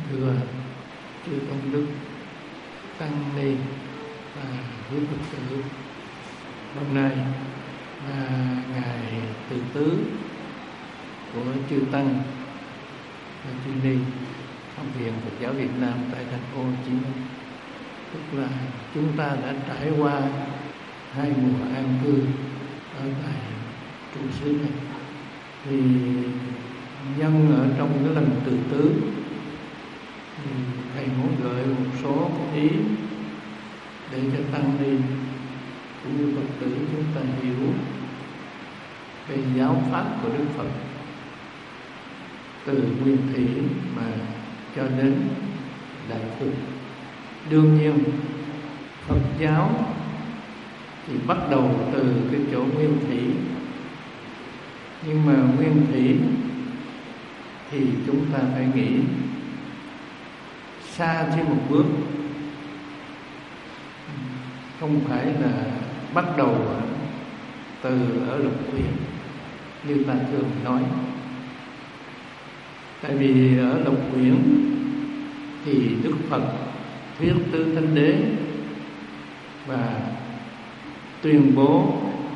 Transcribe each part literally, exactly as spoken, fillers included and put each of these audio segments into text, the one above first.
Thưa chư tôn đức tăng ni và quý Phật tử, hôm nay là ngày tự tứ của chư tăng và chư ni Học viện Phật giáo Việt Nam tại thành phố Hồ Chí Minh. Tức là chúng ta đã trải qua hai mùa an cư ở tại trụ xứ này. Thì nhân ở trong cái lần tự tứ thì thầy muốn gợi một số cái ý để cho tăng ni cũng như Phật tử chúng ta hiểu về giáo pháp của Đức Phật từ nguyên thủy mà cho đến đại thừa. Đương nhiên Phật giáo thì bắt đầu từ cái chỗ nguyên thủy, nhưng mà nguyên thủy thì chúng ta phải nghĩ xa thêm một bước, không phải là bắt đầu từ ở Lục Uyển như ta thường nói. Tại vì ở Lục Uyển thì Đức Phật thuyết tứ thánh đế và tuyên bố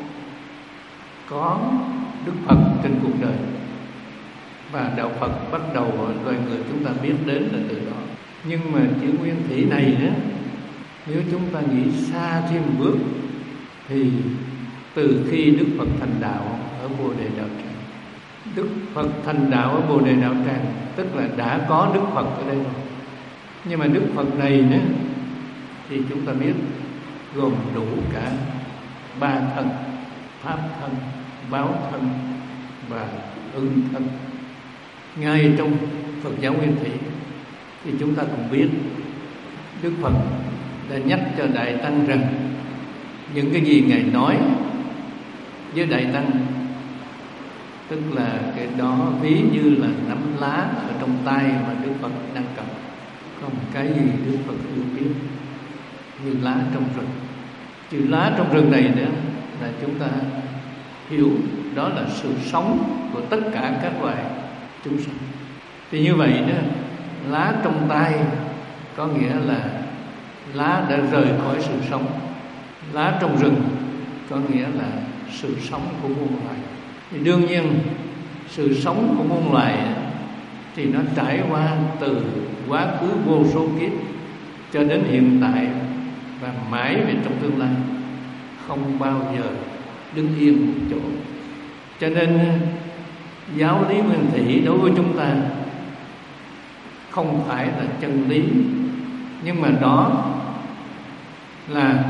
có Đức Phật trên cuộc đời, và đạo Phật bắt đầu loài người chúng ta biết đến là từ đó. Nhưng mà chữ nguyên thủy này đó, nếu chúng ta nghĩ xa thêm một bước thì từ khi Đức Phật thành đạo ở Bồ Đề Đạo Tràng, Đức Phật thành đạo ở Bồ Đề Đạo Tràng tức là đã có Đức Phật ở đây rồi. Nhưng mà Đức Phật này nữa thì chúng ta biết gồm đủ cả ba thân: pháp thân, báo thân và ưng thân. Ngay trong Phật giáo nguyên thủy thì chúng ta cũng biết Đức Phật đã nhắc cho Đại Tăng rằng những cái gì Ngài nói với Đại Tăng, tức là cái đó ví như là nắm lá ở trong tay mà Đức Phật đang cầm. Không cái gì Đức Phật chưa biết, như lá trong rừng. Chữ lá trong rừng này nữa là chúng ta hiểu đó là sự sống của tất cả các loài chúng sinh. Thì như vậy đó, lá trong tay có nghĩa là lá đã rời khỏi sự sống. Lá trong rừng có nghĩa là sự sống của muôn loài. Thì đương nhiên sự sống của muôn loài thì nó trải qua từ quá khứ vô số kiếp cho đến hiện tại và mãi về trong tương lai, không bao giờ đứng yên một chỗ. Cho nên giáo lý nguyên thủy đối với chúng ta không phải là chân lý, nhưng mà đó là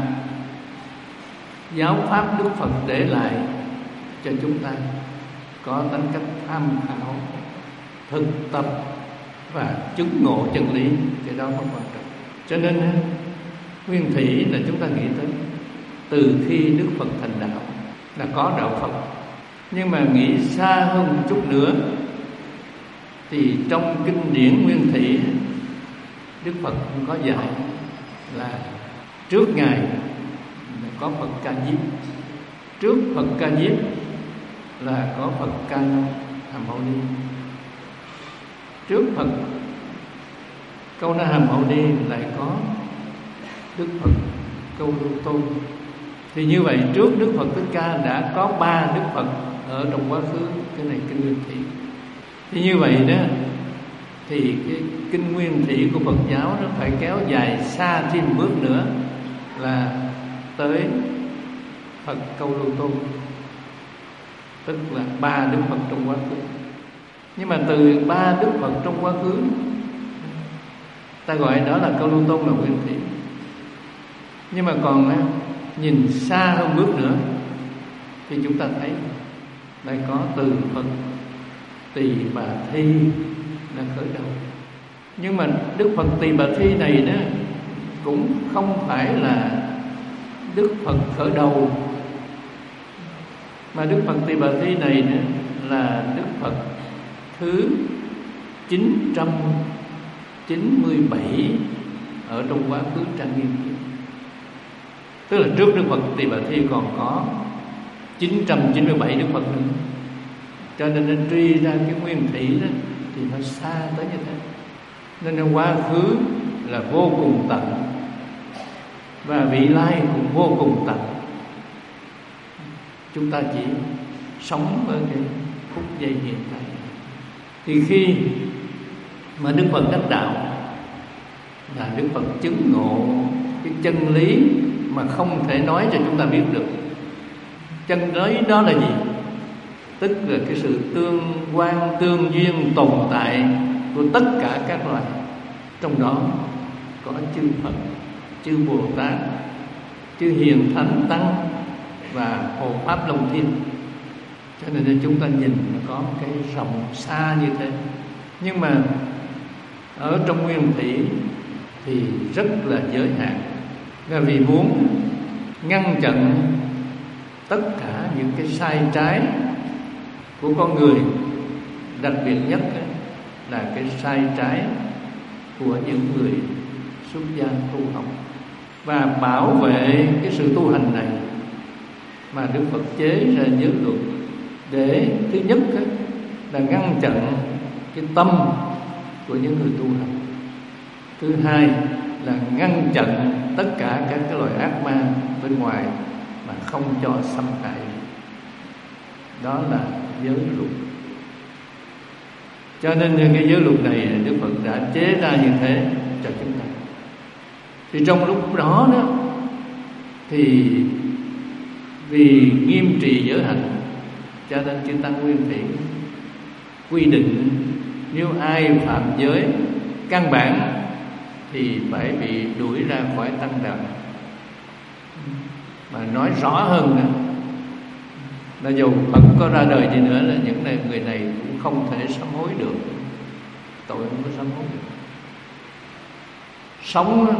giáo pháp Đức Phật để lại cho chúng ta có tính cách tham khảo, thực tập và chứng ngộ chân lý. Cái đó không quan trọng. Cho nên nguyên thủy là chúng ta nghĩ tới từ khi Đức Phật thành đạo là có đạo Phật. Nhưng mà nghĩ xa hơn một chút nữa thì trong kinh điển nguyên thủy Đức Phật cũng có dạy là trước Ngài có Phật Ca Diếp, trước Phật Ca Diếp là có Phật Ca Hàm Mâu Ni, trước Phật Câu Na Hàm Mâu Ni lại có Đức Phật Câu Lưu Tôn. Thì như vậy trước Đức Phật Thích Ca đã có ba Đức Phật ở trong quá khứ. Cái này kinh nguyên thủy. Thì như vậy đó thì cái kinh nguyên thủy của Phật giáo nó phải kéo dài xa thêm một bước nữa là tới Phật Câu Lưu Tôn, tức là ba Đức Phật trong quá khứ. Nhưng mà từ ba Đức Phật trong quá khứ ta gọi đó là Câu Lưu Tôn là nguyên thủy. Nhưng mà còn nhìn xa hơn bước nữa thì chúng ta thấy lại có từ Phật Tỳ Bà Thi là khởi đầu. Nhưng mà Đức Phật Tỳ Bà Thi này đó cũng không phải là Đức Phật khởi đầu, mà Đức Phật Tỳ Bà Thi này đó là Đức Phật thứ chín trăm chín mươi bảy ở trong quá khứ trang nghiêm. Tức là trước Đức Phật Tỳ Bà Thi còn có chín trăm chín mươi bảy Đức Phật nữa. Cho nên nó truy ra cái nguyên thủy đó thì nó xa tới như thế. Nên quá khứ là vô cùng tận, và vị lai cũng vô cùng tận. Chúng ta chỉ sống ở cái phút giây hiện tại. Thì khi mà Đức Phật đắc đạo là Đức Phật chứng ngộ cái chân lý mà không thể nói cho chúng ta biết được. Chân lý đó là gì? Tức là cái sự tương quan, tương duyên tồn tại của tất cả các loài. Trong đó có chư Phật, chư Bồ Tát, chư Hiền Thánh Tăng và Hộ Pháp Long Thiên. Cho nên chúng ta nhìn nó có một cái rộng xa như thế. Nhưng mà ở trong nguyên thủy thì rất là giới hạn. Là vì muốn ngăn chặn tất cả những cái sai trái của con người, đặc biệt nhất là cái sai trái của những người xuất gia tu học, và bảo vệ cái sự tu hành này mà Đức Phật chế ra giới luật để thứ nhất là ngăn chặn cái tâm của những người tu hành, thứ hai là ngăn chặn tất cả các cái loài ác ma bên ngoài mà không cho xâm hại. Đó là giới luật. Cho nên cái giới luật này Đức Phật đã chế ra như thế cho chúng ta. Thì trong lúc đó đó thì vì nghiêm trì giới hạnh, cho nên chư Tăng Nguyên Thủy quy định nếu ai phạm giới căn bản thì phải bị đuổi ra khỏi tăng đạo. Mà nói rõ hơn nữa, là dù Phật có ra đời gì nữa là những này, người này cũng không thể sám hối được. Tội không có sám hối được. Sống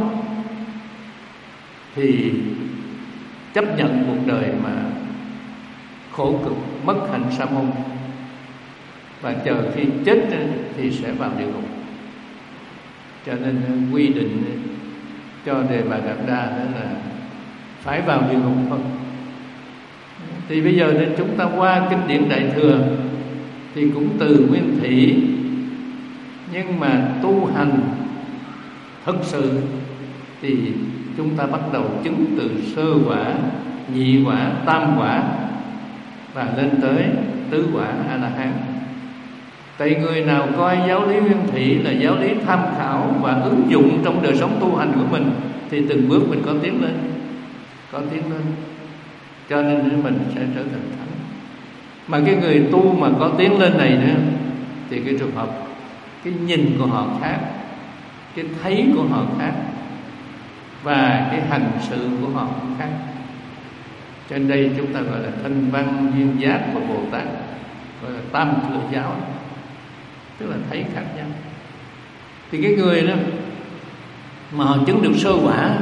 thì chấp nhận cuộc đời mà khổ cực, mất hạnh sa môn, và chờ khi chết thì sẽ vào địa ngục. Cho nên quy định cho Đề Bà Đạt Đa đó là phải vào địa ngục thôi. Thì bây giờ nên chúng ta qua kinh điển Đại Thừa thì cũng từ nguyên thủy, nhưng mà tu hành thực sự thì chúng ta bắt đầu chứng từ sơ quả, nhị quả, tam quả và lên tới tứ quả A La Hán. Tại người nào coi giáo lý nguyên thủy là giáo lý tham khảo và ứng dụng trong đời sống tu hành của mình thì từng bước mình có tiến lên, có tiến lên, cho nên mình sẽ trở thành thánh. Mà cái người tu mà có tiến lên này nữa thì cái trường hợp, cái nhìn của họ khác, cái thấy của họ khác, và cái hành sự của họ cũng khác. Cho nên đây chúng ta gọi là thanh văn duyên giác của Bồ Tát, gọi là tam thừa giáo, tức là thấy khác nhau. Thì cái người đó mà họ chứng được sơ quả,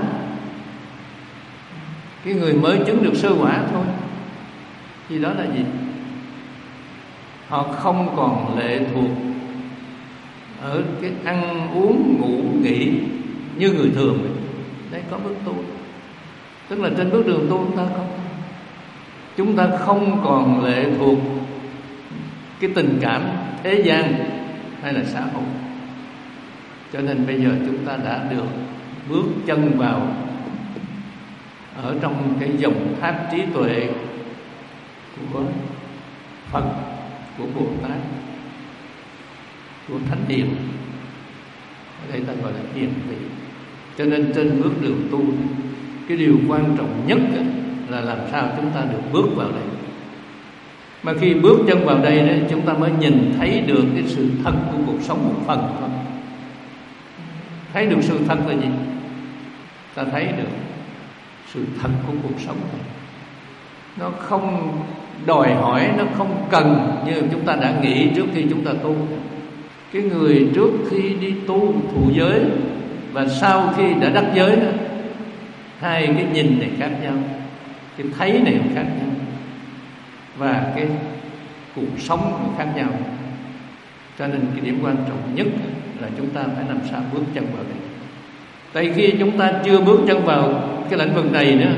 cái người mới chứng được sơ quả thôi, thì đó là gì? Họ không còn lệ thuộc ở cái ăn uống ngủ nghỉ như người thường vậy. Đấy, có bước tu, tức là trên bước đường tu chúng ta không chúng ta không còn lệ thuộc cái tình cảm thế gian hay là xã hội. Cho nên bây giờ chúng ta đã được bước chân vào ở trong cái dòng thác trí tuệ của Phật, của Bồ Tát, của Thánh Hiền. Ở đây ta gọi là hiền vị. Cho nên trên bước đường tu, cái điều quan trọng nhất là làm sao chúng ta được bước vào đây. Mà khi bước chân vào đây đó, chúng ta mới nhìn thấy được cái sự thật của cuộc sống một phần thôi. Thấy được sự thật là gì? Ta thấy được sự thật của cuộc sống này. Nó không đòi hỏi, nó không cần như chúng ta đã nghĩ trước khi chúng ta tu. Cái người trước khi đi tu thụ giới và sau khi đã đắc giới đó, hai cái nhìn này khác nhau, cái thấy này cũng khác nhau, và cái cuộc sống cũng khác nhau. Cho nên cái điểm quan trọng nhất là chúng ta phải làm sao bước chân vào đây. Tại khi chúng ta chưa bước chân vào cái lĩnh vực này nữa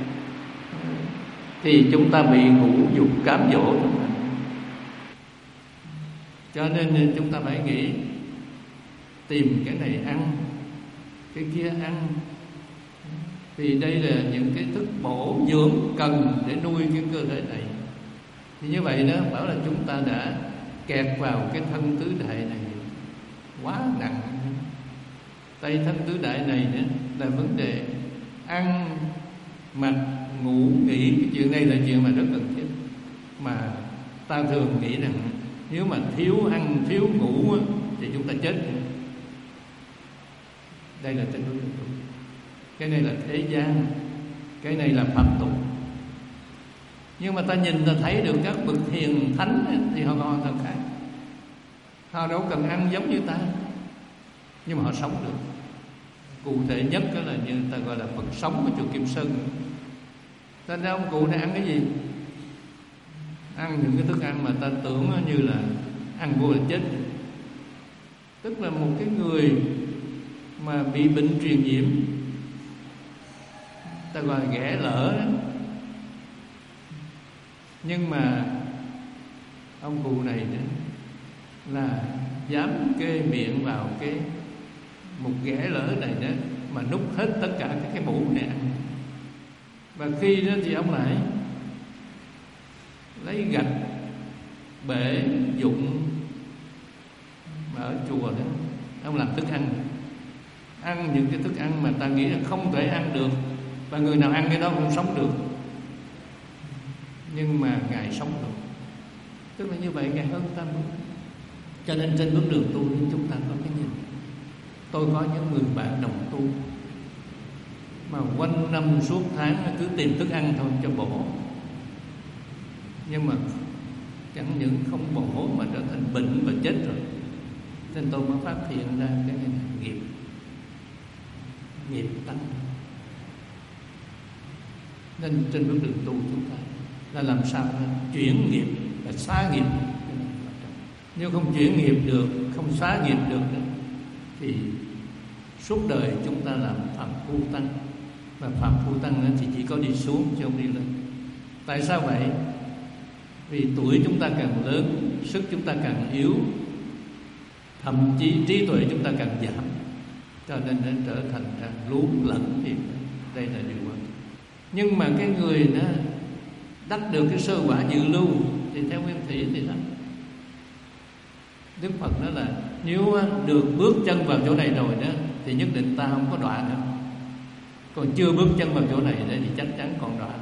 thì chúng ta bị ngũ dục cám dỗ. Cho nên chúng ta phải nghĩ tìm cái này ăn, cái kia ăn, vì đây là những cái thức bổ dưỡng cần để nuôi cái cơ thể này. Thì như vậy đó, bảo là chúng ta đã kẹt vào cái thân tứ đại này quá nặng. Tại thân tứ đại này nữa là vấn đề ăn, mặc, ngủ, nghỉ. Cái chuyện này là chuyện mà rất cần thiết, mà ta thường nghĩ rằng nếu mà thiếu ăn, thiếu ngủ thì chúng ta chết. Đây là trên đối tượng. Cái này là thế gian, cái này là phạm tục. Nhưng mà ta nhìn ta thấy được các bậc hiền thánh thì họ hoàn toàn khác. Họ đâu cần ăn giống như ta, nhưng mà họ sống được. Cụ thể nhất đó là như ta gọi là Phật sống ở chùa Kim Sơn. Ta ra ông cụ này ăn cái gì? Ăn những cái thức ăn mà ta tưởng như là ăn vô là chết. Tức là một cái người mà bị bệnh truyền nhiễm, ta gọi là ghẻ lở đó. Nhưng mà ông cụ này đó là dám kê miệng vào cái một ghẻ lở này đó mà nút hết tất cả các cái mũ này ăn. Và khi đó thì ông lại lấy gạch bể dụng mà ở chùa đó, ông làm thức ăn. Ăn những cái thức ăn mà ta nghĩ là không thể ăn được, và người nào ăn cái đó không sống được. Nhưng mà Ngài sống được. Tức là như vậy Ngài hơn ta bước. Cho nên trên bước đường tu chúng ta có cái nhìn. Tôi có những người bạn đồng tu mà quanh năm suốt tháng cứ tìm thức ăn thôi cho bổ, nhưng mà chẳng những không bổ mà trở thành bệnh và chết rồi. Nên tôi mới phát hiện ra cái này là nghiệp, nghiệp tăng. Nên trên bước đường tu chúng ta là làm sao chuyển nghiệp, là xóa nghiệp. Nếu không chuyển nghiệp được, không xóa nghiệp được thì suốt đời chúng ta làm phạm phu tăng. Và phạm phu tăng thì chỉ có đi xuống chứ không đi lên. Tại sao vậy? Vì tuổi chúng ta càng lớn, sức chúng ta càng yếu, thậm chí trí tuệ chúng ta càng giảm, cho nên nó trở thành ra luống lẫn. Thì đây là điều quan trọng. Nhưng mà cái người đó đắc được cái sơ quả dự lưu thì theo Nguyên Thủy thì đó, Đức Phật nói là nếu được bước chân vào chỗ này rồi đó thì nhất định ta không có đọa nữa. Còn chưa bước chân vào chỗ này đó thì chắc chắn còn đọa.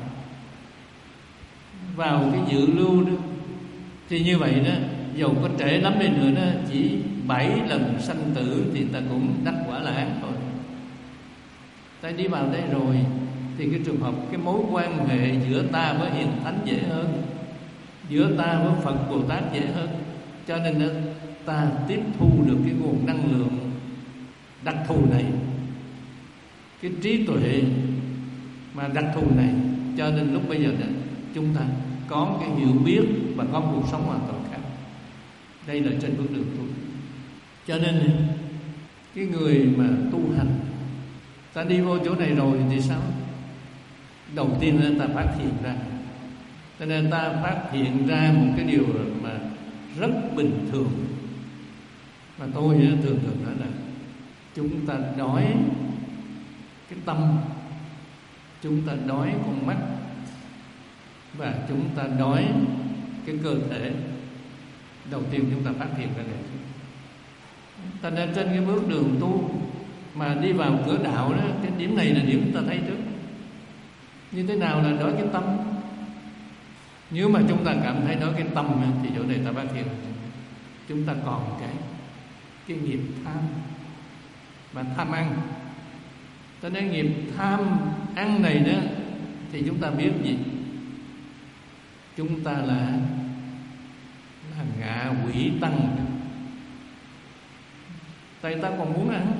Vào cái dự lưu đó thì như vậy đó, dầu có trễ lắm đi nữa đó, chỉ bảy lần sanh tử thì ta cũng đắc quả là án thôi. Ta đi vào đây rồi thì cái trường hợp, cái mối quan hệ giữa ta với hiền thánh dễ hơn, giữa ta với Phật Bồ Tát dễ hơn. Cho nên đó, ta tiếp thu được cái nguồn năng lượng đặc thù này, cái trí tuệ mà đặc thù này. Cho nên lúc bây giờ đó, chúng ta có cái hiểu biết và có cuộc sống hoàn toàn khác. Đây là trên bước đường tu. Cho nên cái người mà tu hành, ta đi vô chỗ này rồi thì sao? Đầu tiên là ta phát hiện ra. Cho nên ta phát hiện ra một cái điều mà rất bình thường, mà tôi thường thường nói là chúng ta đói cái tâm, chúng ta đói con mắt, và chúng ta đói cái cơ thể. Đầu tiên chúng ta phát hiện ra này. Cho nên trên cái bước đường tu mà đi vào cửa đạo đó, cái điểm này là điểm chúng ta thấy trước. Như thế nào là đói cái tâm? Nếu mà chúng ta cảm thấy đói cái tâm thì chỗ này ta phát hiện chúng ta còn cái cái nghiệp tham và tham ăn. Cho nên nghiệp tham ăn này đó thì chúng ta biết gì? Chúng ta là là ngạ quỷ tăng. Tại ta còn muốn ăn,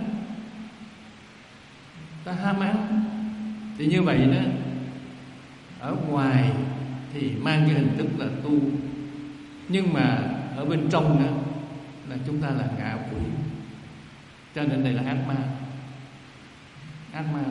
ta ham ăn. Thì như vậy đó, ở ngoài thì mang cái hình thức là tu, nhưng mà ở bên trong đó là chúng ta là ngạ quỷ. Cho nên đây là ác ma. Ác ma.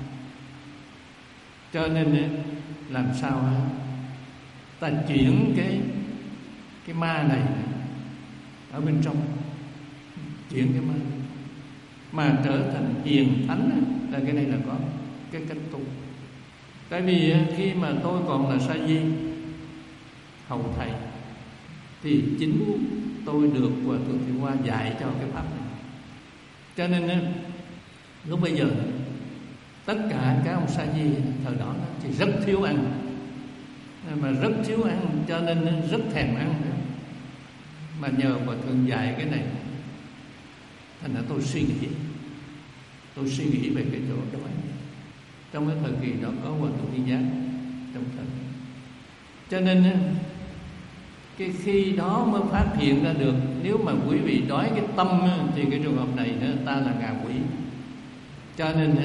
Cho nên làm sao ta chuyển cái cái ma này ở bên trong, chuyển cái ma. mà trở thành hiền thánh là cái này là có cái cách tu. Tại vì khi mà tôi còn là sa di hầu thầy thì chính tôi được Hòa Thượng Thiệu Hoa dạy cho cái pháp này. Cho nên lúc bây giờ tất cả các ông sa di thời đó thì rất thiếu ăn, mà rất thiếu ăn cho nên rất thèm ăn. Mà nhờ Hòa Thượng dạy cái này, thành ra tôi suy nghĩ tôi suy nghĩ về cái chỗ đói. Trong cái thời kỳ đó có Hòa Thượng Đi Giác trong thời, cho nên cái khi đó mới phát hiện ra được nếu mà quý vị đói cái tâm thì cái trường hợp này ta là ngạ quỷ. Cho nên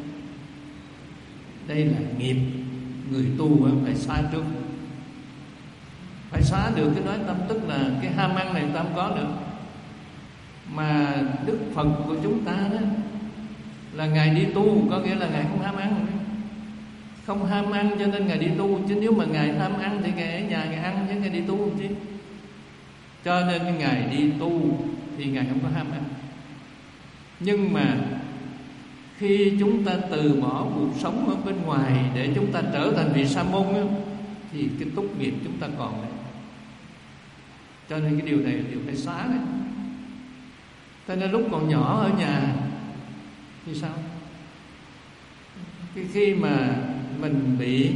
đây là nghiệp người tu phải xóa trước, phải xóa được cái đói tâm, tức là cái ham ăn này ta không có nữa. Mà Đức Phật của chúng ta đó là Ngài đi tu, có nghĩa là Ngài không ham ăn, không ham ăn cho nên Ngài đi tu. Chứ nếu mà Ngài ham ăn thì Ngài ở nhà Ngài ăn, chứ Ngài đi tu chứ. Cho nên Ngài đi tu thì Ngài không có ham ăn. Nhưng mà khi chúng ta từ bỏ cuộc sống ở bên ngoài để chúng ta trở thành vị sa môn đó, thì cái túc nghiệp chúng ta còn đấy. Cho nên cái điều này là điều phải xóa đấy. Cho nên lúc còn nhỏ ở nhà thì sao? Cái khi mà mình bị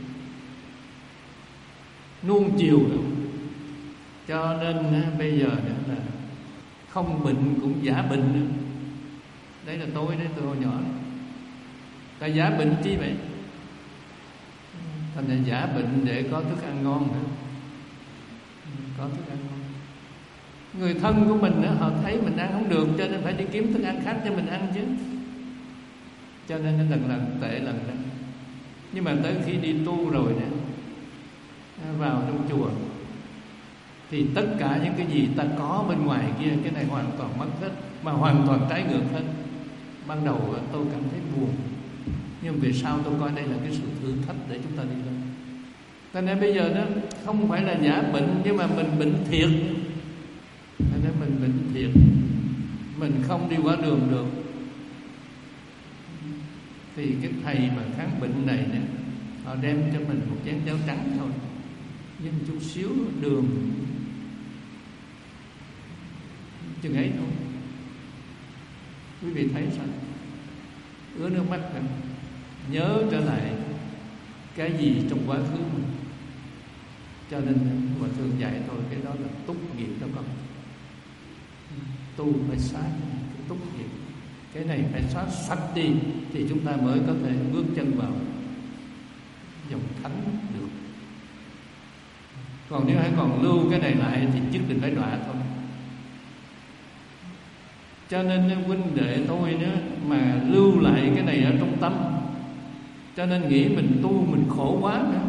nuông chiều nữa, cho nên bây giờ nữa là không bệnh cũng giả bệnh nữa. Đấy là tôi đấy, tôi hồi nhỏ đấy. Ta giả bệnh chi vậy? Thành ra giả bệnh để có thức ăn ngon nữa, có thức ăn ngon. Người thân của mình đó, họ thấy mình ăn không được cho nên phải đi kiếm thức ăn khác cho mình ăn chứ. Cho nên nó lần lần tệ lần lần. Nhưng mà tới khi đi tu rồi nè, vào trong chùa thì tất cả những cái gì ta có bên ngoài kia, cái này hoàn toàn mất hết, mà hoàn toàn trái ngược hết. Ban đầu tôi cảm thấy buồn, nhưng về sau tôi coi đây là cái sự thử thách để chúng ta đi lên. Cho nên bây giờ đó không phải là giả bệnh, nhưng mà mình bệnh thiệt. Cho nên mình bệnh thiệt, mình không đi qua đường được. Thì cái thầy mà kháng bệnh này nè, họ đem cho mình một chén cháo trắng thôi, với một chút xíu đường chừng ấy thôi. Quý vị thấy sao? Ứa nước mắt rồi, nhớ trở lại cái gì trong quá khứ mình. Cho nên Hòa Thượng dạy tôi cái đó là túc nghiệp đó con. Tu phải xóa cái túc nghiệp, cái này phải xóa sạch đi thì chúng ta mới có thể bước chân vào dòng thánh được. Còn nếu hãy còn lưu cái này lại thì nhất định phải đọa thôi. Cho nên huynh đệ tôi nữa mà lưu lại cái này ở trong tâm, cho nên nghĩ mình tu mình khổ quá nữa.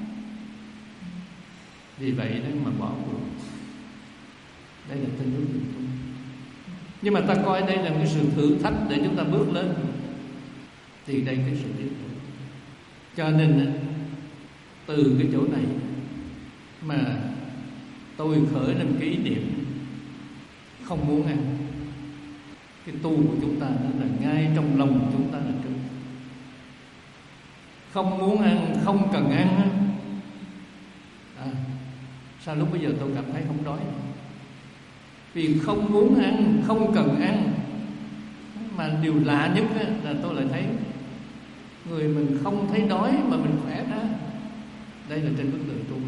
Vì vậy đó mà bỏ cuộc. Đây là tên hướng mình tu. Nhưng mà ta coi đây là một cái sự thử thách để chúng ta bước lên, thì đây cái sự tiếp tục. Cho nên từ cái chỗ này mà tôi khởi lên cái ý niệm không muốn ăn. Cái tu của chúng ta đó là ngay trong lòng của chúng ta là trước. Không muốn ăn, không cần ăn. À, sao lúc bây giờ tôi cảm thấy không đói? Vì không muốn ăn, không cần ăn. Mà điều lạ nhất là tôi lại thấy người mình không thấy đói mà mình khỏe ra. Đây là trên bước đường tu.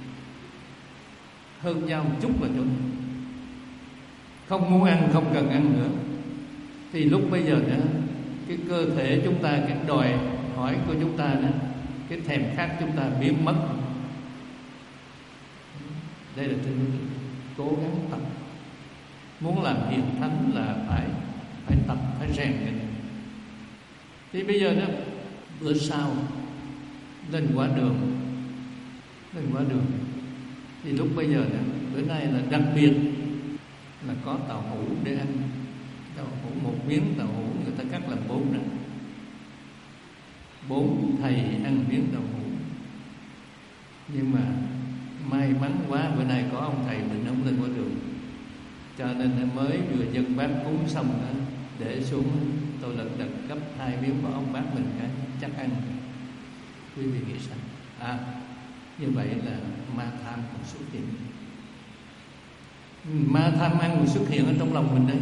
Hơn nhau một chút là chỗ này. Không muốn ăn, không cần ăn nữa. Thì lúc bây giờ đó, cái cơ thể chúng ta, cái đòi hỏi của chúng ta đó, cái thèm khát chúng ta biến mất. Đây là trên bước đường. Cố gắng tập. Muốn làm hiền thánh là phải phải tập, phải rèn cái này. Thì bây giờ đó, bữa sau lên quả đường, lên quả đường thì lúc bây giờ đó, bữa nay là đặc biệt là có tàu hũ để ăn. Tàu hũ, một miếng tàu hũ người ta cắt làm bốn nữa. Bốn thầy ăn miếng tàu hũ. Nhưng mà may mắn quá bữa nay có ông thầy mình không lên quả đường, cho nên mới vừa dân bác cúng xong đó, để xuống, tôi lật đật gấp hai miếng bỏ ông bác mình cái chắc ăn. Quý vị nghĩ sao? À, như vậy là ma tham còn xuất hiện. Ma tham ăn còn xuất hiện ở trong lòng mình đấy.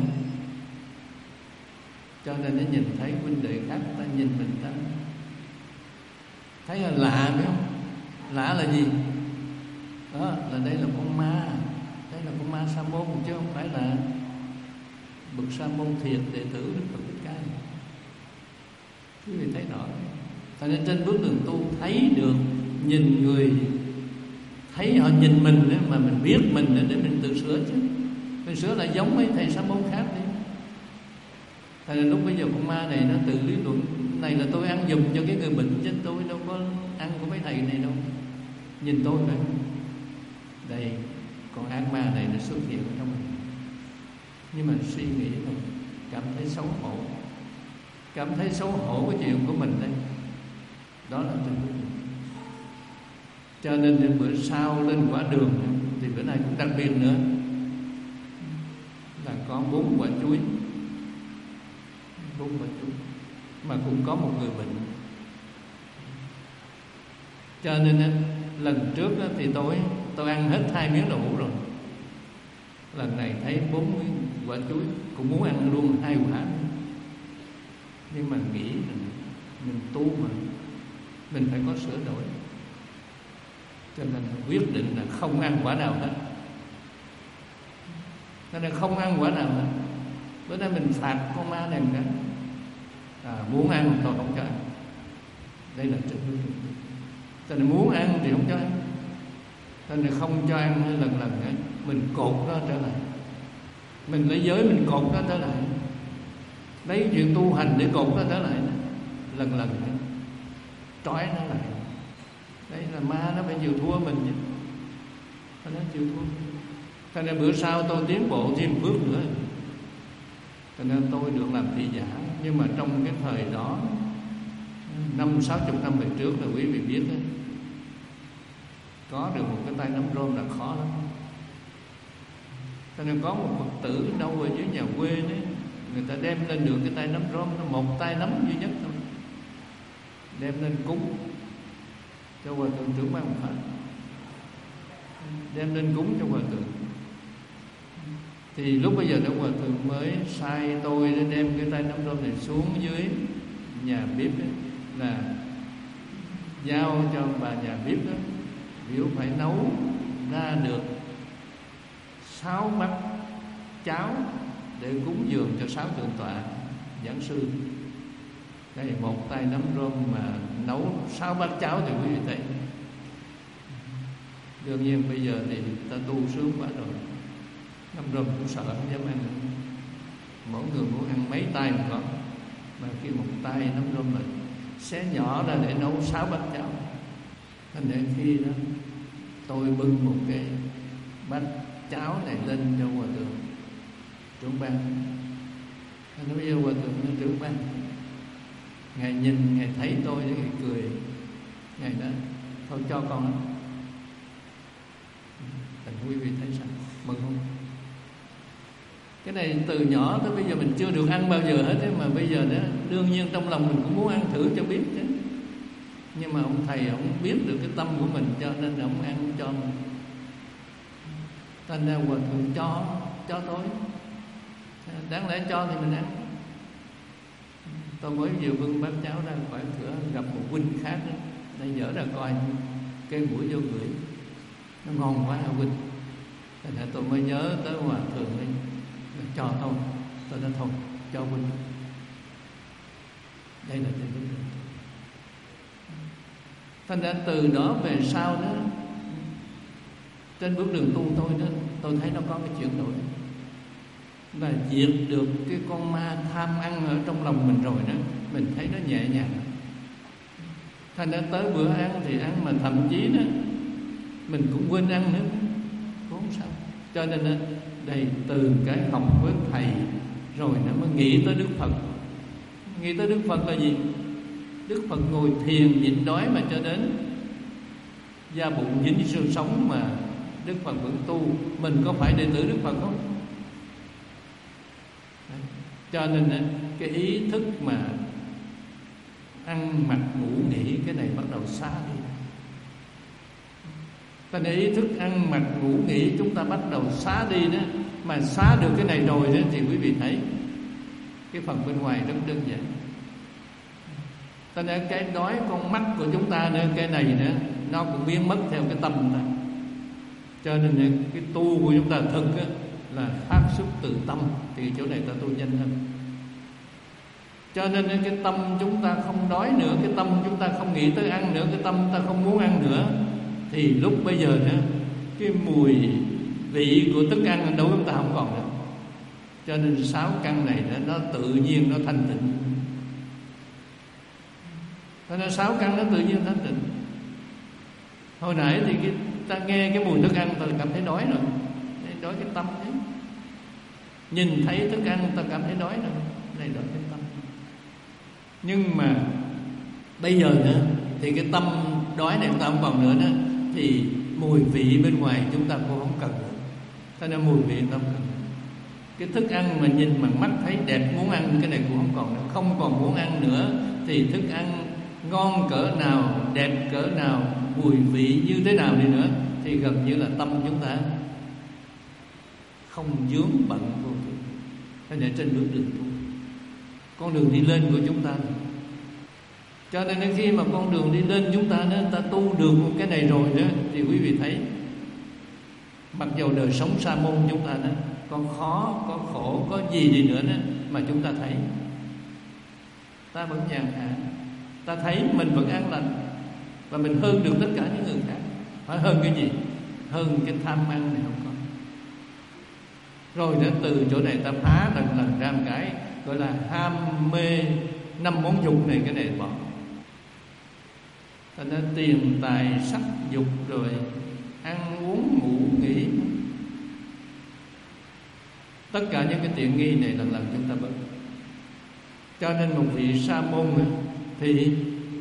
Cho nên nó nhìn thấy huynh đệ khác, ta nhìn mình ta thấy là lạ, biết không? Lạ là gì? Đó là đây là con ma, đây là con ma Sa môn, chứ không phải là bậc Sa môn thiệt đệ tử Đức Phật Thích Ca. Quý vị thấy rõ. Cho nên trên bước đường tu thấy được, nhìn người, thấy họ nhìn mình đấy, mà mình biết mình để mình tự sửa chứ. Mình sửa lại giống mấy thầy Sa môn khác đi. Tại là lúc bây giờ con ma này nó tự lý luận, này là tôi ăn giùm cho cái người bệnh chứ tôi đâu có ăn của mấy thầy này đâu. Nhìn tôi vậy. Đây, con ác ma này nó xuất hiện ở trong mình. Nhưng mà suy nghĩ thôi, cảm thấy xấu hổ. Cảm thấy xấu hổ cái chuyện của mình đây. Đó là tình huống. Cho nên đến bữa sau lên quả đường thì bữa nay cũng đặc biệt nữa là có bốn quả chuối, bốn quả chuối mà cũng có một người bệnh. Cho nên lần trước thì tôi tôi ăn hết hai miếng đậu hũ rồi. Lần này thấy bốn miếng quả chuối cũng muốn ăn luôn hai quả. Nhưng mà nghĩ mình, mình tu mà mình phải có sửa đổi, cho nên quyết định là không ăn quả nào hết. Cho nên không ăn quả nào hết. Bữa nay mình phạt con ma này cái à, muốn ăn tôi không cho ăn. Đây là trực quyết. Cho nên muốn ăn thì không cho ăn. Cho nên không cho ăn lần lần ấy, mình cột nó trở lại. Mình lấy giới mình cột nó trở lại. Lấy chuyện tu hành để cột nó trở lại. Lần lần ấy, trói nó lại. Đây là ma nó phải chịu thua mình chứ. Nó chịu thua. Cho nên bữa sau tôi tiến bộ thêm bước nữa. Cho nên tôi được làm thị giả. Nhưng mà trong cái thời đó, năm sáu chục năm về trước là quý vị biết đấy, có được một cái tay nắm rôm là khó lắm. Cho nên có một Phật tử đâu ở dưới nhà quê đấy, người ta đem lên được cái tay nắm rôm, nó một tay nắm duy nhất thôi, đem lên cúng cho hòa thượng trưởng ban Phật, đem lên cúng cho hòa thượng. Thì lúc bây giờ Đức Hòa Thượng mới sai tôi để đem cái tay nắm rôm này xuống dưới nhà bếp ấy, là giao cho bà nhà bếp đó, biểu phải nấu ra được sáu bát cháo để cúng dường cho sáu thượng tọa giảng sư. Đây một tay nắm rôm mà nấu sáu bát cháo thì quý vị thấy. Đương nhiên bây giờ thì ta tu sướng quá rồi, nắm rôm cũng sợ không dám ăn. Mỗi người muốn ăn mấy tay một con, mà khi một tay nắm rôm mình xé nhỏ ra để nấu sáu bát cháo. Thành ra khi đó tôi bưng một cái bát cháo này lên cho hòa thượng trưởng ban. Anh nói với hòa thượng trưởng ban, ngài nhìn ngài thấy tôi ngài cười, ngài nói thôi cho con đó. Thành quý vị thấy sao, mừng không? Cái này từ nhỏ tới bây giờ mình chưa được ăn bao giờ hết ấy, mà bây giờ đó đương nhiên trong lòng mình cũng muốn ăn thử cho biết chứ. Nhưng mà ông thầy ông biết được cái tâm của mình, cho nên là ông ăn cho mình. Thành ra hòa thượng cho cho tôi, đáng lẽ cho thì mình ăn. Tôi mới vừa bưng bát cháo ra khỏi cửa, gặp một huynh khác đó, đây dở ra coi cái mũi vô ngửi, nó ngon quá hả huynh. Thành ra tôi mới nhớ tới hòa thượng đi, cho thôi. Tôi nói thôi cho huynh. Đây là cái vấn đề. Thành ra từ đó về sau đó, trên bước đường tu tôi đó, tôi thấy nó có cái chuyển đổi, và diệt được cái con ma tham ăn ở trong lòng mình rồi đó, mình thấy nó nhẹ nhàng. Thành ra tới bữa ăn thì ăn, mà thậm chí đó mình cũng quên ăn nữa, cũng không sao. Cho nên đó, đây từ cái học với thầy rồi nó mới nghĩ tới Đức Phật. Nghĩ tới Đức Phật là gì? Đức Phật ngồi thiền nhịn đói mà cho đến da bụng dính xương sống mà Đức Phật vẫn tu. Mình có phải đệ tử Đức Phật không? Đấy. Cho nên cái ý thức mà ăn mặc ngủ nghỉ cái này bắt đầu xa đi. Cho nên ý thức ăn mặc ngủ nghỉ chúng ta bắt đầu xá đi đó. Mà xá được cái này rồi đó thì quý vị thấy cái phần bên ngoài rất đơn giản. Cho nên cái đói con mắt của chúng ta nữa, cái này nữa, nó cũng biến mất theo cái tâm ta. Cho nên cái tu của chúng ta thực á, là phát xuất từ tâm. Thì chỗ này ta tu nhanh hơn. Cho nên cái tâm chúng ta không đói nữa, cái tâm chúng ta không nghĩ tới ăn nữa, cái tâm ta không muốn ăn nữa, thì lúc bây giờ nữa cái mùi vị của thức ăn đối với chúng ta không còn nữa. Cho nên sáu căn này nó tự nhiên nó thanh tịnh. Cho nên sáu căn nó tự nhiên thanh tịnh. Hồi nãy thì cái, ta nghe cái mùi thức ăn ta cảm thấy đói rồi, đói cái tâm ấy. Nhìn thấy thức ăn ta cảm thấy đói rồi, này đói cái tâm. Nhưng mà bây giờ nữa thì cái tâm đói này chúng ta không còn nữa nữa, thì mùi vị bên ngoài chúng ta cũng không cần nữa. Cho nên mùi vị chúng ta không cần. Cái thức ăn mà nhìn bằng mắt thấy đẹp muốn ăn, cái này cũng không còn nữa. Không còn muốn ăn nữa thì thức ăn ngon cỡ nào, đẹp cỡ nào, mùi vị như thế nào đi nữa, thì gần như là tâm chúng ta không vướng bận vô. Thế nên trên bước đường tu, con đường đi lên của chúng ta. Cho nên khi mà con đường đi lên chúng ta nữa, ta tu được một cái này rồi nữa, thì quý vị thấy mặc dù đời sống sa môn chúng ta nữa, có khó, có khổ, có gì đi nữa đó, mà chúng ta thấy ta vẫn nhàn hạ, ta thấy mình vẫn an lành, và mình hơn được tất cả những người khác. Phải hơn cái gì? Hơn cái tham ăn này không có. Rồi đến từ chỗ này ta phá lần lần ra một cái gọi là ham mê năm món dục này, cái này bỏ. Cho nên tiền tài sắc dục rồi ăn uống ngủ nghỉ, tất cả những cái tiện nghi này lần lần chúng ta bớt. Cho nên một vị sa môn thì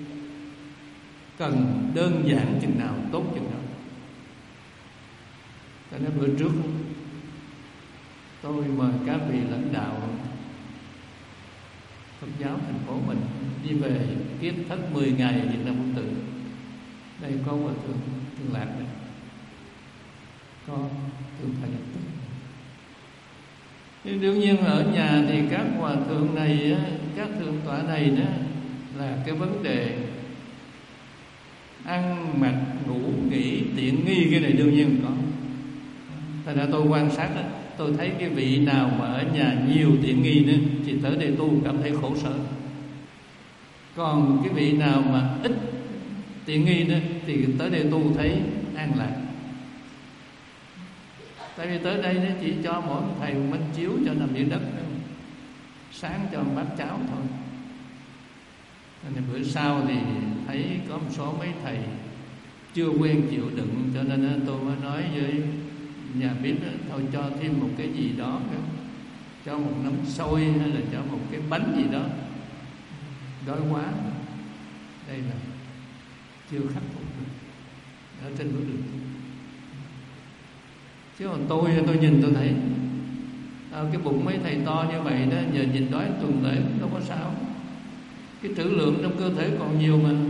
cần đơn giản chừng nào tốt chừng đó. Cho nên bữa trước tôi mời các vị lãnh đạo Phật giáo thành phố mình đi về kiếp thất mười ngày Việt Nam Quân Tử. Đây có hòa thượng Thường Lạc này, có thượng Thầy Nhật Tông. Nhưng đương nhiên ở nhà thì các hòa thượng này, các thượng tọa này đó, là cái vấn đề ăn mặc ngủ nghỉ tiện nghi, cái này đương nhiên có. Thành ra tôi quan sát đó, tôi thấy cái vị nào mà ở nhà nhiều tiện nghi nữa thì tới đây tu cảm thấy khổ sở. Còn cái vị nào mà ít tiện nghi nữa thì tới đây tu thấy an lạc. Tại vì tới đây nó chỉ cho mỗi thầy một bánh chiếu cho nằm dưới đất, sáng cho một bát cháo thôi. Nên bữa sau thì thấy có một số mấy thầy chưa quen chịu đựng, cho nên tôi mới nói với nhà bếp thôi cho thêm một cái gì đó, cho một nắm xôi hay là cho một cái bánh gì đó. Đói quá, đây là chưa khắc phục được ở trên bước đường. Chứ còn tôi tôi nhìn tôi thấy à, cái bụng mấy thầy to như vậy đó, giờ nhìn đói tuần lễ cũng đâu có sao. Cái trữ lượng trong cơ thể còn nhiều mà,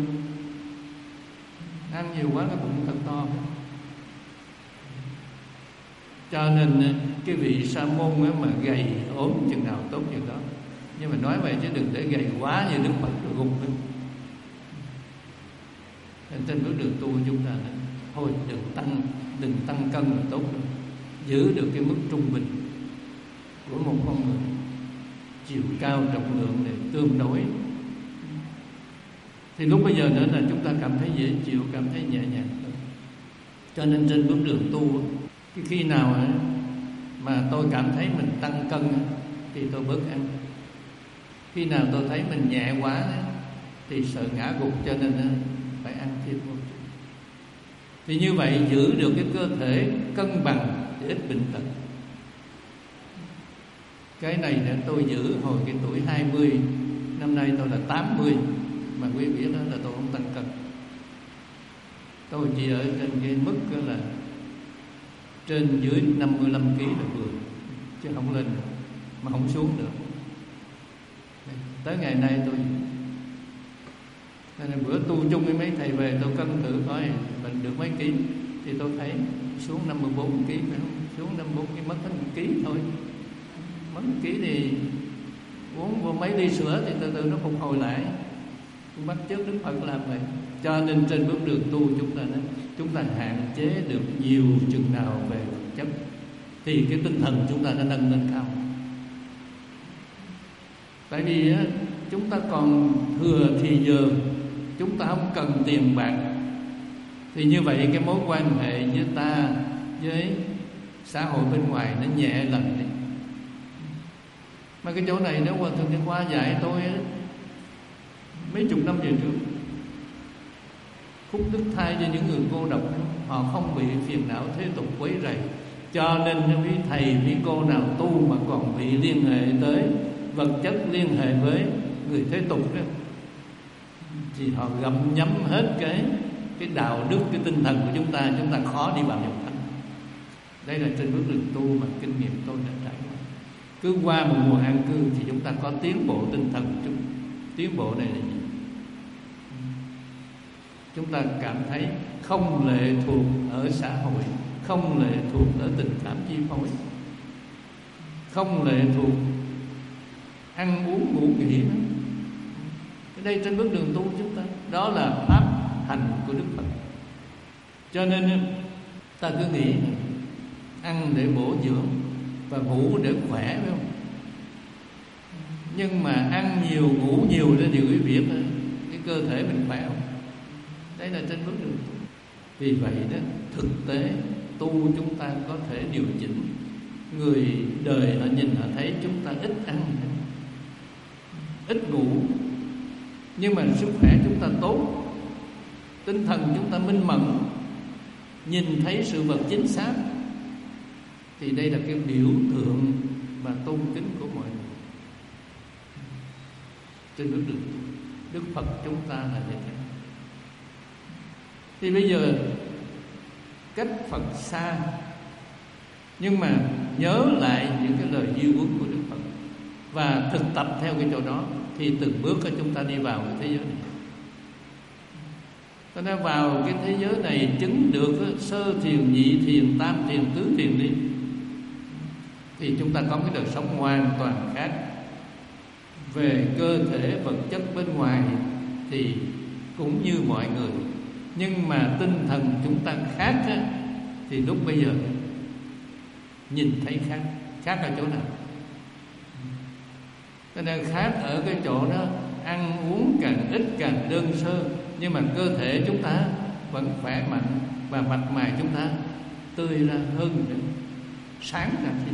ăn nhiều quá cái bụng thật to. Cho nên cái vị sa môn ấy mà gầy ốm chừng nào tốt chừng đó. Nhưng mà nói vậy chứ đừng để gầy quá như Đức Phật rồi gục nữa. Nên trên bước đường tu của chúng ta này, thôi đừng tăng đừng tăng cân là tốt nữa. Giữ được cái mức trung bình của một con người, chiều cao trọng lượng để tương đối, thì lúc bây giờ nữa là chúng ta cảm thấy dễ chịu, cảm thấy nhẹ nhàng. Cho nên trên bước đường tu, cái khi nào mà tôi cảm thấy mình tăng cân thì tôi bớt ăn. Khi nào tôi thấy mình nhẹ quá thì sợ ngã gục, cho nên phải ăn thêm một chút. Thì như vậy giữ được cái cơ thể cân bằng để ít bệnh tật. Cái này là tôi giữ hồi cái tuổi hai mươi, năm nay tôi là tám mươi, mà quý vị biết đó là tôi không tăng cân. Tôi chỉ ở trên cái mức là trên dưới năm mươi lăm ki lô gam là vừa, chứ không lên được, mà không xuống được. tới ngày nay tôi nên là bữa tu chung với mấy thầy về tôi cân thử coi mình được mấy ký, thì tôi thấy xuống năm mươi bốn ký, phải không? Xuống năm mươi bốn ký, mất hết một ký thôi. Mất một ký thì uống vô mấy ly sữa thì từ từ nó phục hồi lại. Tôi bắt chước Đức Phật làm vậy. Cho nên trên bước đường tu chúng ta nói, chúng ta hạn chế được nhiều chừng nào về vật chất thì cái tinh thần chúng ta đã nâng lên cao. Tại vì á, chúng ta còn thừa thì giờ, chúng ta không cần tiền bạc, thì như vậy cái mối quan hệ với ta với xã hội bên ngoài nó nhẹ lần đi. Mà cái chỗ này nếu Hòa Thượng Nhân Hoa dạy tôi á, mấy chục năm về trước, phúc đức thay cho những người cô độc, họ không bị phiền não thế tục quấy rầy. Cho nên quý thầy quý cô nào tu mà còn bị liên hệ tới vật chất, liên hệ với người thế tục đó, thì họ gặm nhấm hết cái cái đạo đức, cái tinh thần của chúng ta, chúng ta khó đi vào dòng thánh. Đây là trên bước đường tu mà kinh nghiệm tôi đã trải qua. Cứ qua một mùa an cư thì chúng ta có tiến bộ tinh thần. Chúng tiến bộ này là gì? Chúng ta cảm thấy không lệ thuộc ở xã hội, không lệ thuộc ở tình cảm chi phối, không lệ thuộc ăn uống ngủ nghỉ nữa. Ở đây trên bước đường tu chúng ta, đó là pháp hành của Đức Phật. Cho nên ta cứ nghĩ ăn để bổ dưỡng và ngủ để khỏe, phải không? Nhưng mà ăn nhiều ngủ nhiều để điều quý biết cái cơ thể mình khỏe không? Đây là trên bước đường tu. Vì vậy đó, thực tế tu chúng ta có thể điều chỉnh. Người đời họ nhìn họ thấy chúng ta ít ăn, ít ngủ, nhưng mà sức khỏe chúng ta tốt, tinh thần chúng ta minh mẫn, nhìn thấy sự vật chính xác, thì đây là cái biểu tượng và tôn kính của mọi người. Trên bước đường Đức Phật chúng ta là như thế. Thì bây giờ cách Phật xa, nhưng mà nhớ lại những cái lời di huấn của Đức Phật và thực tập theo cái chỗ đó, thì từng bước cho chúng ta đi vào cái thế giới này. Ta nói vào cái thế giới này chứng được sơ thiền, nhị thiền, tam thiền, tứ thiền đi, thì chúng ta có cái đời sống hoàn toàn khác. Về cơ thể vật chất bên ngoài thì cũng như mọi người, nhưng mà tinh thần chúng ta khác á, thì lúc bây giờ nhìn thấy khác. Khác ở chỗ nào? Cho nên khác ở cái chỗ đó, ăn uống càng ít càng đơn sơ, nhưng mà cơ thể chúng ta vẫn khỏe mạnh và mặt mày chúng ta tươi ra hơn nữa, sáng ra thì.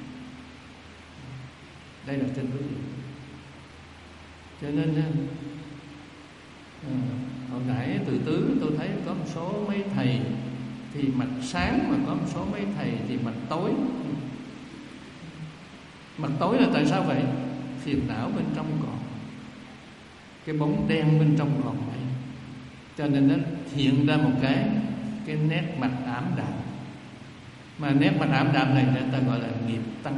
Đây là trên bước đường. Cho nên à, hồi nãy từ tứ tôi thấy có một số mấy thầy thì mặt sáng, mà có một số mấy thầy thì mặt tối. Mặt tối là tại sao vậy? Phiền não bên trong còn, cái bóng đen bên trong còn vậy, cho nên nó hiện ra một cái cái nét mặt ảm đạm. Mà nét mặt ảm đạm này người ta gọi là nghiệp tăng.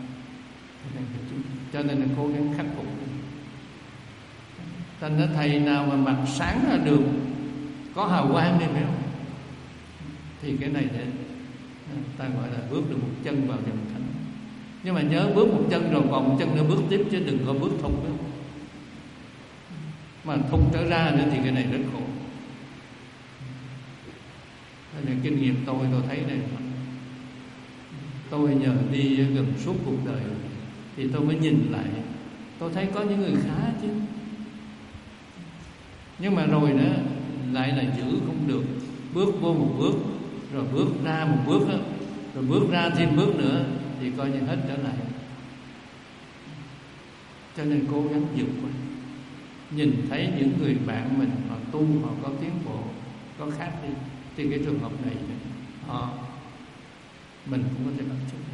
Cho nên là cố gắng khắc phục. Thành ra thầy nào mà mặt sáng ra được, có hào quang đi, phải không? Thì cái này để ta gọi là bước được một chân vào dòng thánh. Nhưng mà nhớ bước một chân rồi còn một chân nữa bước tiếp, chứ đừng có bước thục nữa. Mà thục trở ra nữa thì cái này rất khổ. Đây là kinh nghiệm tôi, tôi thấy đây. Tôi nhờ đi gần suốt cuộc đời thì tôi mới nhìn lại, tôi thấy có những người khá chứ, nhưng mà rồi nữa lại là giữ không được. Bước vô một bước, rồi bước ra một bước đó, rồi bước ra thêm bước nữa, thì coi như hết trở lại. Cho nên cố gắng vượt qua. Nhìn thấy những người bạn mình họ tu, họ có tiến bộ, có khác đi, thì cái trường hợp này họ mình cũng có thể bắt chước.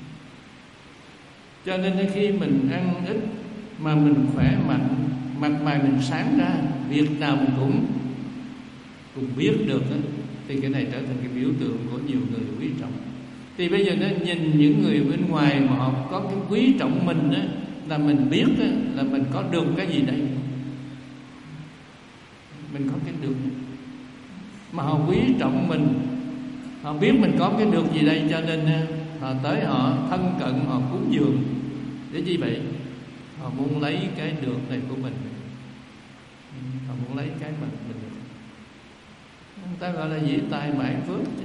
Cho nên khi mình ăn ít mà mình khỏe mạnh, mặt mày mình sáng ra, việc nào mình cũng cũng biết được đó, thì cái này trở thành cái biểu tượng của nhiều người quý trọng. Thì bây giờ nó nhìn những người bên ngoài mà họ có cái quý trọng mình đó, là mình biết là mình có được cái gì đây, mình có cái được, mà họ quý trọng mình, họ biết mình có cái được gì đây, cho nên họ tới họ thân cận, họ cúng dường. Để gì vậy? Họ muốn lấy cái được này của mình, họ muốn lấy cái mà mình được. Người ta gọi là dĩ tài mãi phước chứ.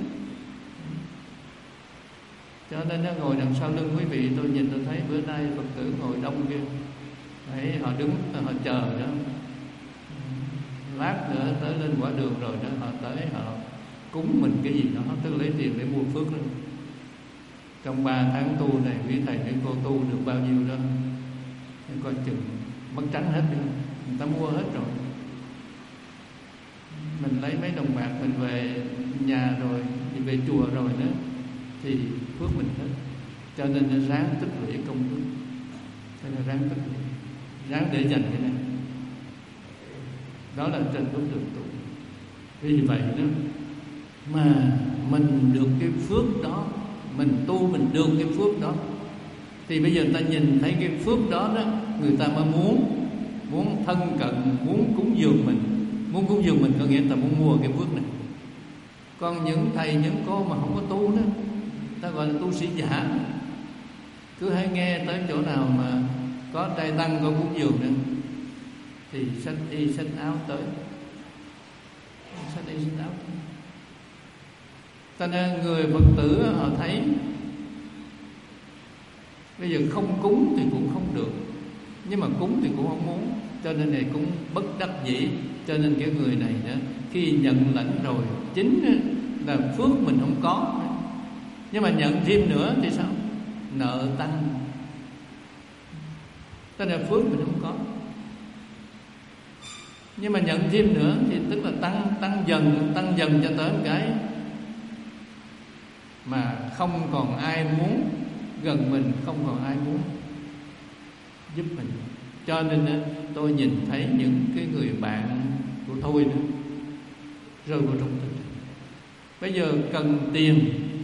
Cho nên nó ngồi đằng sau lưng quý vị, tôi nhìn tôi thấy bữa nay Phật tử ngồi đông kia. Đấy, họ đứng họ chờ đó, lát nữa tới lên quả đường rồi đó, họ tới họ cúng mình cái gì đó, tức lấy tiền để mua phước đó. Trong ba tháng tu này quý thầy quý cô tu được bao nhiêu đó, coi chừng mất trắng hết nữa, người ta mua hết rồi. Mình lấy mấy đồng bạc mình về nhà rồi, thì về chùa rồi đó, thì phước mình hết. Cho nên nó ráng tích lũy công đức, cho nên ráng tích lũy, ráng để dành cái này. Đó là trên bước đường tu. Vì vậy đó mà mình được cái phước đó, mình tu mình được cái phước đó, thì bây giờ người ta nhìn thấy cái phước đó đó, người ta mới muốn muốn thân cận, muốn cúng dường mình. Muốn cúng dường mình có nghĩa là muốn mua cái phước này. Còn những thầy những cô mà không có tu đó, ta gọi là tu sĩ giả, cứ hay nghe tới chỗ nào mà có trai tăng có cúng dường nữa thì xách y xách áo tới, xách y xách áo tới. Cho nên người Phật tử họ thấy bây giờ không cúng thì cũng không được, nhưng mà cúng thì cũng không muốn, cho nên này cũng bất đắc dĩ. Cho nên cái người này đó, khi nhận lãnh rồi, chính là phước mình không có, nhưng mà nhận thêm nữa thì sao? Nợ tăng, tức là phước mình không có, nhưng mà nhận thêm nữa thì tức là tăng tăng dần tăng dần cho tới một cái mà không còn ai muốn gần mình, không còn ai muốn giúp mình. Cho nên tôi nhìn thấy những cái người bạn của tôi nữa rơi vào trong tình trạng bây giờ cần tiền.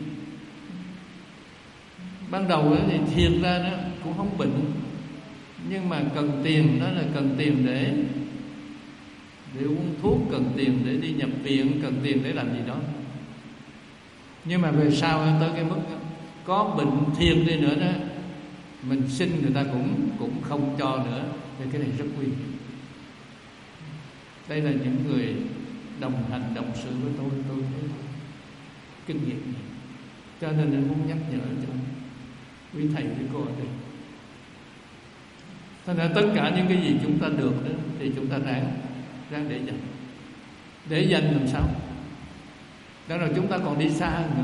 Ban đầu thì thiệt ra đó cũng không bệnh, nhưng mà cần tiền, đó là cần tiền để để uống thuốc, cần tiền để đi nhập viện, cần tiền để làm gì đó. Nhưng mà về sau tới cái mức đó, có bệnh thiệt đi nữa đó, mình xin người ta cũng cũng không cho nữa. Thì cái này rất nguy hiểm. Đây là những người đồng hành đồng sự với tôi, tôi thấy kinh nghiệm này. Cho nên tôi muốn nhắc nhở cho quý thầy quý cô ở đây. Thế nên tất cả những cái gì chúng ta được đó, thì chúng ta ráng ráng để dành. Để dành làm sao? Đó là chúng ta còn đi xa nữa.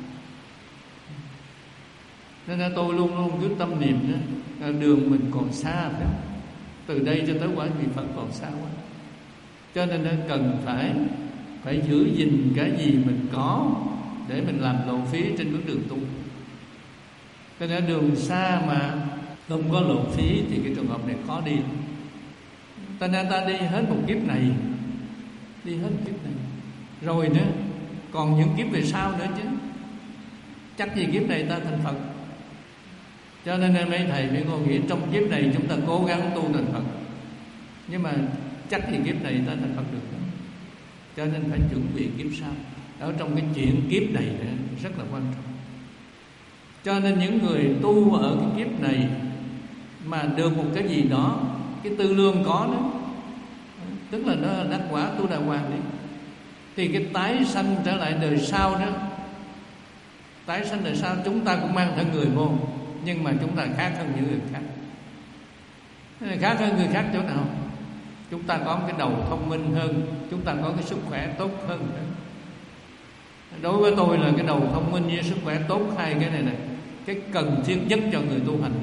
Nên là tôi luôn luôn cứ tâm niệm đó, là đường mình còn xa phải không? Từ đây cho tới quả vị Phật còn xa quá. Cho nên nó cần phải phải giữ gìn cái gì mình có để mình làm lộ phí trên bước đường tu. Cho nên đường xa mà không có lộ phí thì cái trường hợp này khó đi. Cho nên ta đi hết một kiếp này, đi hết kiếp này rồi nữa, còn những kiếp về sau nữa chứ. Chắc gì kiếp này ta thành Phật. Cho nên mấy thầy mấy cô nghĩ trong kiếp này chúng ta cố gắng tu thành Phật, nhưng mà chắc gì kiếp này ta thành Phật được. Cho nên phải chuẩn bị kiếp sau. Ở trong cái chuyện kiếp này rất là quan trọng. Cho nên những người tu ở cái kiếp này mà được một cái gì đó, cái tư lương có đó, tức là nó đắc quả tu đà hoàng đi, thì cái tái sanh trở lại đời sau đó, tái sanh đời sau chúng ta cũng mang thân người vô, nhưng mà chúng ta khác hơn những người khác. Khác hơn người khác chỗ nào? Chúng ta có một cái đầu thông minh hơn, chúng ta có cái sức khỏe tốt hơn. Đối với tôi là cái đầu thông minh với sức khỏe tốt, hai cái này này cái cần thiết nhất cho người tu hành.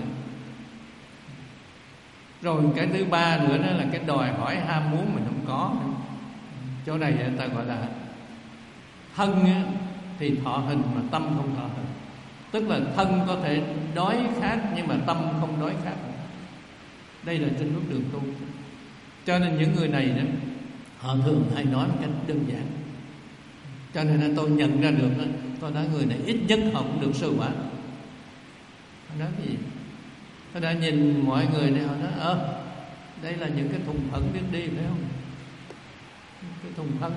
Rồi cái thứ ba nữa đó là cái đòi hỏi ham muốn mình không có. Chỗ này người ta gọi là thân thì thọ hình mà tâm không thọ hình. Tức là thân có thể đói khát nhưng mà tâm không đói khát. Đây là trên bước đường tu. Cho nên những người này đó, họ thường hay nói một cách đơn giản. Cho nên là tôi nhận ra được đó, tôi nói người này ít nhất họ cũng được sơ quả. Họ nói cái gì? Nó đã nhìn mọi người này, họ nói ơ đây là những cái thùng phấn biết đi phải không? Cái thùng phân,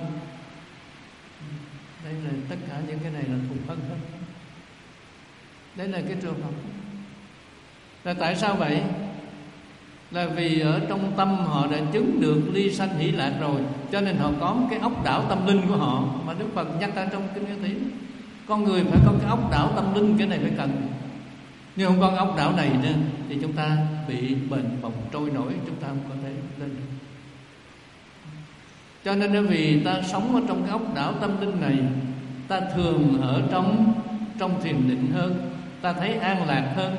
đây là tất cả những cái này là thùng phân hết. Đây là cái trường hợp. Là tại sao vậy? Là vì ở trong tâm họ đã chứng được ly sanh hỷ lạc rồi, cho nên họ có cái ốc đảo tâm linh của họ mà Đức Phật nhắc ra trong kinh Nguyên Thủy. Con người phải có cái ốc đảo tâm linh, cái này phải cần. Nếu không có ốc đảo này nữa, thì chúng ta bị bệnh bồng trôi nổi, chúng ta không có thể lên được. Cho nên vì ta sống ở trong cái ốc đảo tâm linh này, ta thường ở trong trong thiền định hơn, ta thấy an lạc hơn.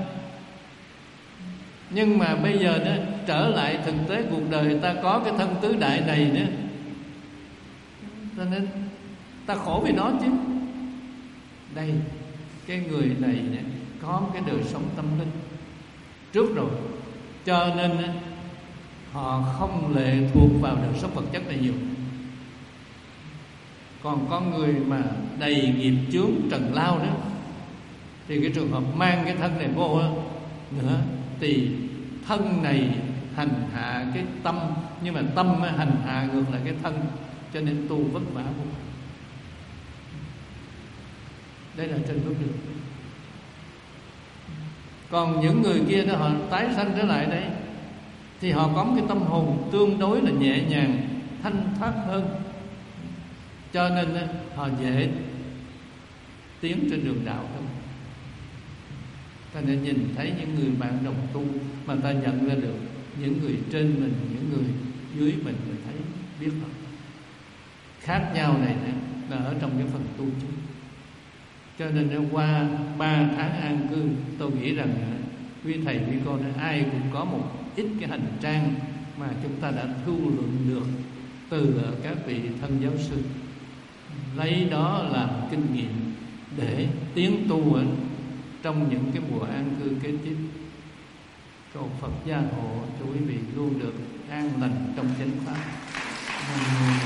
Nhưng mà bây giờ đó, trở lại thực tế cuộc đời, ta có cái thân tứ đại này nữa, cho nên ta khổ vì nó chứ. Đây, cái người này nè, có một cái đời sống tâm linh trước rồi, cho nên họ không lệ thuộc vào đời sống vật chất này nhiều. Còn con người mà đầy nghiệp chướng trần lao đó, thì cái trường hợp mang cái thân này vô đó, nữa thì thân này hành hạ cái tâm, nhưng mà tâm hành hạ ngược lại cái thân, cho nên tu vất vả vô. Đây là trên bước đường. Còn những người kia đó, họ tái sanh trở lại đây, thì họ có một cái tâm hồn tương đối là nhẹ nhàng, thanh thoát hơn, cho nên họ dễ tiến trên đường đạo hơn. Ta nên nhìn thấy những người bạn đồng tu mà ta nhận ra được những người trên mình, những người dưới mình, mình thấy biết không? Khác nhau này là ở trong cái phần tu chung. Cho nên qua ba tháng an cư, tôi nghĩ rằng quý thầy quý cô ai cũng có một ít cái hành trang mà chúng ta đã thu lượm được từ các vị thân giáo sư, lấy đó làm kinh nghiệm để tiến tu ở trong những cái mùa an cư kế tiếp. Cầu Phật gia hộ cho quý vị luôn được an lành trong chánh pháp.